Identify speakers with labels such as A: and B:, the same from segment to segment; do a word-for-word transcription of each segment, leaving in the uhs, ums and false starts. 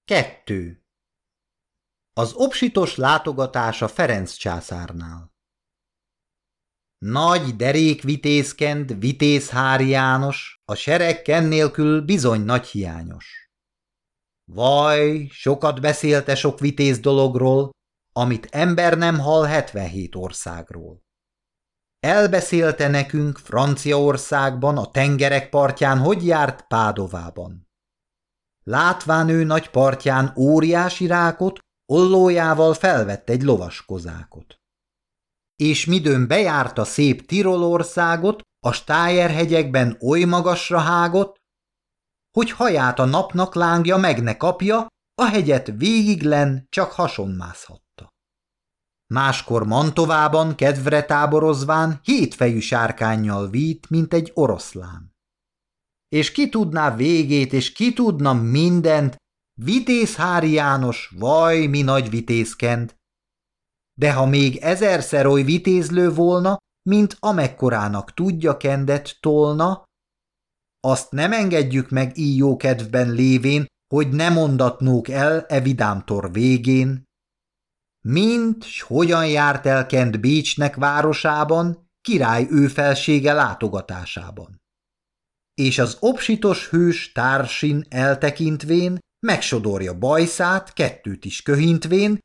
A: Kettő. Az obsitos látogatása Ferenc császárnál. Nagy derékvitézkend Vitézháry János, a sereg ken nélkül bizony nagy hiányos. Vaj, sokat beszélte sok vitéz dologról, amit ember nem hall hetvenhét országról. Elbeszélte nekünk Franciaországban, a tengerek partján, hogy járt Pádovában. Látván ő nagy partján óriási rákot, ollójával felvett egy lovaskozákot. És midőn bejárta szép Tirolországot, a Stájer-hegyekben oly magasra hágott, hogy haját a napnak lángja meg ne kapja, a hegyet végiglen csak hasonmászhatta. Máskor Mantovában kedvre táborozván hétfejű sárkánnyal vít, mint egy oroszlán. És ki tudná végét, és ki tudna mindent, Vitézháry János, vaj, mi nagy vitézkend. De ha még ezerszer oly vitézlő volna, mint amekkorának tudja kendet tolna, azt nem engedjük meg így jó kedvben lévén, hogy ne mondatnók el e vidámtor végén. Mint s hogyan járt el kend Bécsnek városában, király ő felsége látogatásában. És az obsitos hős társin eltekintvén, megsodorja bajszát, kettőt is köhintvén,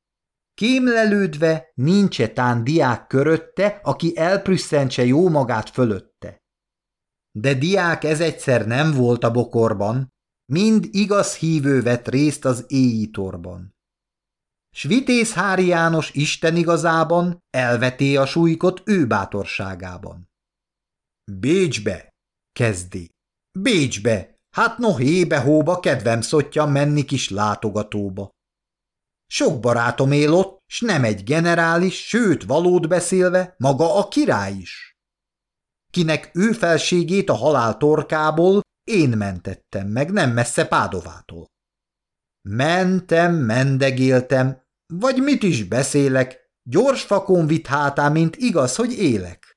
A: kémlelődve nincs-e tán diák körötte, aki elprüsszentse jó magát fölötte. De diák ez egyszer nem volt a bokorban, mind igaz hívő vett részt az éjitorban. S Vitézháry János Isten igazában elveté a súlykot ő bátorságában. Bécsbe, kezdi. Bécsbe, hát no hébe-hóba kedvem szottyam menni kis látogatóba. Sok barátom él ott, s nem egy generális, sőt valód beszélve maga a király is. Kinek ő felségét a halál torkából én mentettem meg, nem messze Pádovától. Mentem, mendegéltem, vagy mit is beszélek, gyors fakon vitt hátán, mint igaz, hogy élek.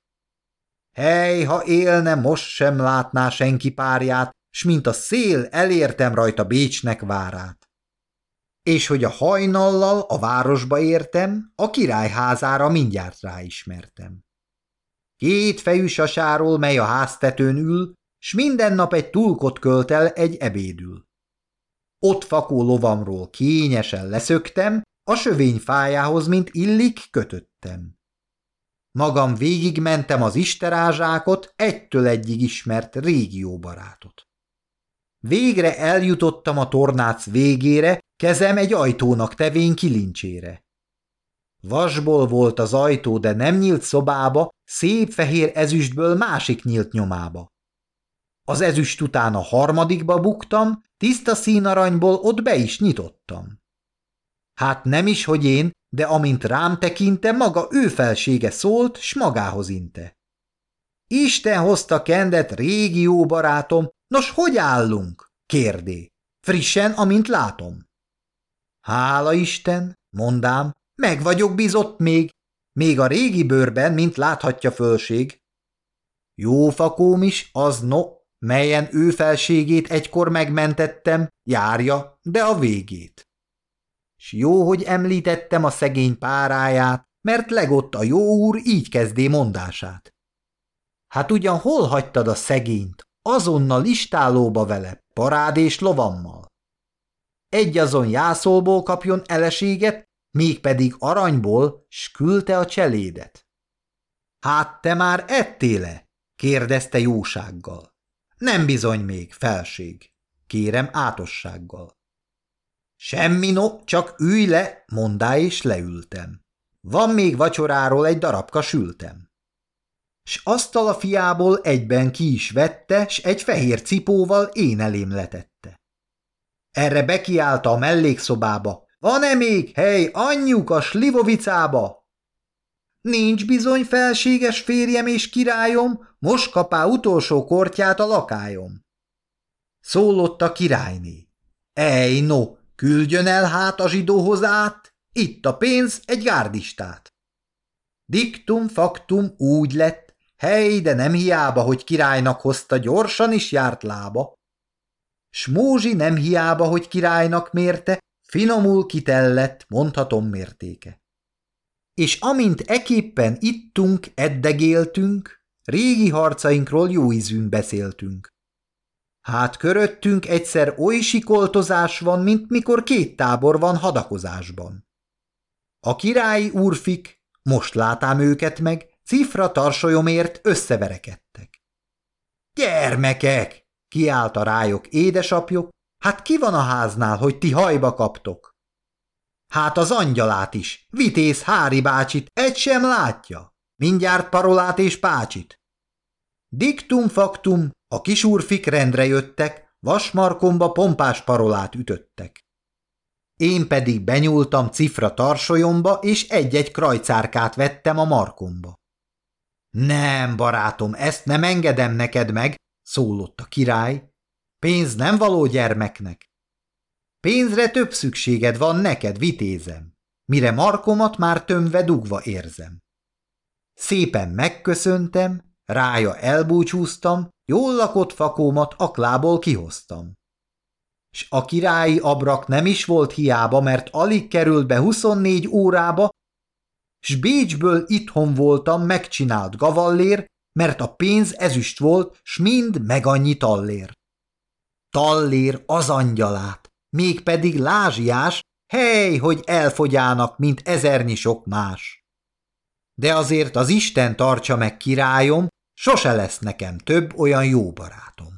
A: Hely, ha élne, most sem látná senki párját, s mint a szél elértem rajta Bécsnek várát. És hogy a hajnallal a városba értem, a királyházára mindjárt ráismertem. Két fejű sasáról, mely a háztetőn ül, s minden nap egy tulkot költ el egy ebédül. Ott fakó lovamról kényesen leszöktem, a sövény fájához, mint illik, kötöttem. Magam végigmentem az isterázsákot, egytől egyig ismert régió barátot. Végre eljutottam a tornác végére, kezem egy ajtónak tevén kilincsére. Vasból volt az ajtó, de nem nyílt szobába, szép fehér ezüstből másik nyílt nyomába. Az ezüst után a harmadikba buktam, tiszta színaranyból ott be is nyitottam. Hát nem is, hogy én, de amint rám tekinte, maga ő felsége szólt, s magához inte. Isten hozta kendet, régió barátom, nos, hogy állunk? Kérdé. Frissen, amint látom. Hála Isten, mondám, meg vagyok bizott még, még a régi bőrben, mint láthatja fölség. Jó fakóm is, az no, melyen ő felségét egykor megmentettem, járja, de a végét. S jó, hogy említettem a szegény páráját, mert legott a jó úr így kezdé mondását. Hát ugyan hol hagytad a szegényt, azonnal istálóba vele, parádés lovammal? Egy azon jászolból kapjon eleséget, mégpedig aranyból, s küldte a cselédet. Hát te már ettél-e? Kérdezte jósággal. Nem bizony még, felség, kérem átossággal. Semmi no, csak ülj le, mondá, és leültem. Van még vacsoráról egy darabka sültem. S asztal a fiából egyben ki is vette, s egy fehér cipóval én elém letette. Erre bekiállta a mellékszobába. Van-e még hely, anyjuk a slivovicába? Nincs bizony, felséges férjem és királyom, most kapá utolsó kortyát a lakályom. Szólott a királyné. Ej, no, küldjön el hát a zsidóhoz át, itt a pénz, egy gárdistát. Diktum, faktum úgy lett, hely, de nem hiába, hogy királynak hozta, gyorsan is járt lába. S Mózsi nem hiába, hogy királynak mérte, finomul kitellett, mondhatom mértéke. És amint eképpen ittunk, eddegéltünk, régi harcainkról jó ízűn beszéltünk. Hát köröttünk egyszer oly sikoltozás van, mint mikor két tábor van hadakozásban. A királyi úrfik, most látám őket meg, cifra tarsolyomért összeverekedtek. Gyermekek! Kiállt a rájuk édesapjuk, hát ki van a háznál, hogy ti hajba kaptok? Hát az angyalát is, Vitéz Hári bácsit egy sem látja, mindjárt Parolát és Pácsit. Diktum faktum, a kisúrfik rendre jöttek, vasmarkomba pompás Parolát ütöttek. Én pedig benyúltam cifra tarsolyomba, és egy-egy krajcárkát vettem a markomba. Nem, barátom, ezt nem engedem neked meg, szólott a király. Pénz nem való gyermeknek. Pénzre több szükséged van neked, vitézem, mire markomat már tömve dugva érzem. Szépen megköszöntem, rája elbúcsúztam, jól lakott fakómat aklából kihoztam. S a királyi abrak nem is volt hiába, mert alig került be huszonnégy órába, s Bécsből itthon voltam megcsinált gavallér, mert a pénz ezüst volt, s mind meg annyi tallér. Tallér az angyalát, mégpedig lázsiás, hely, hogy elfogyának, mint ezernyi sok más. De azért az Isten tartsa meg, királyom, sose lesz nekem több olyan jó barátom.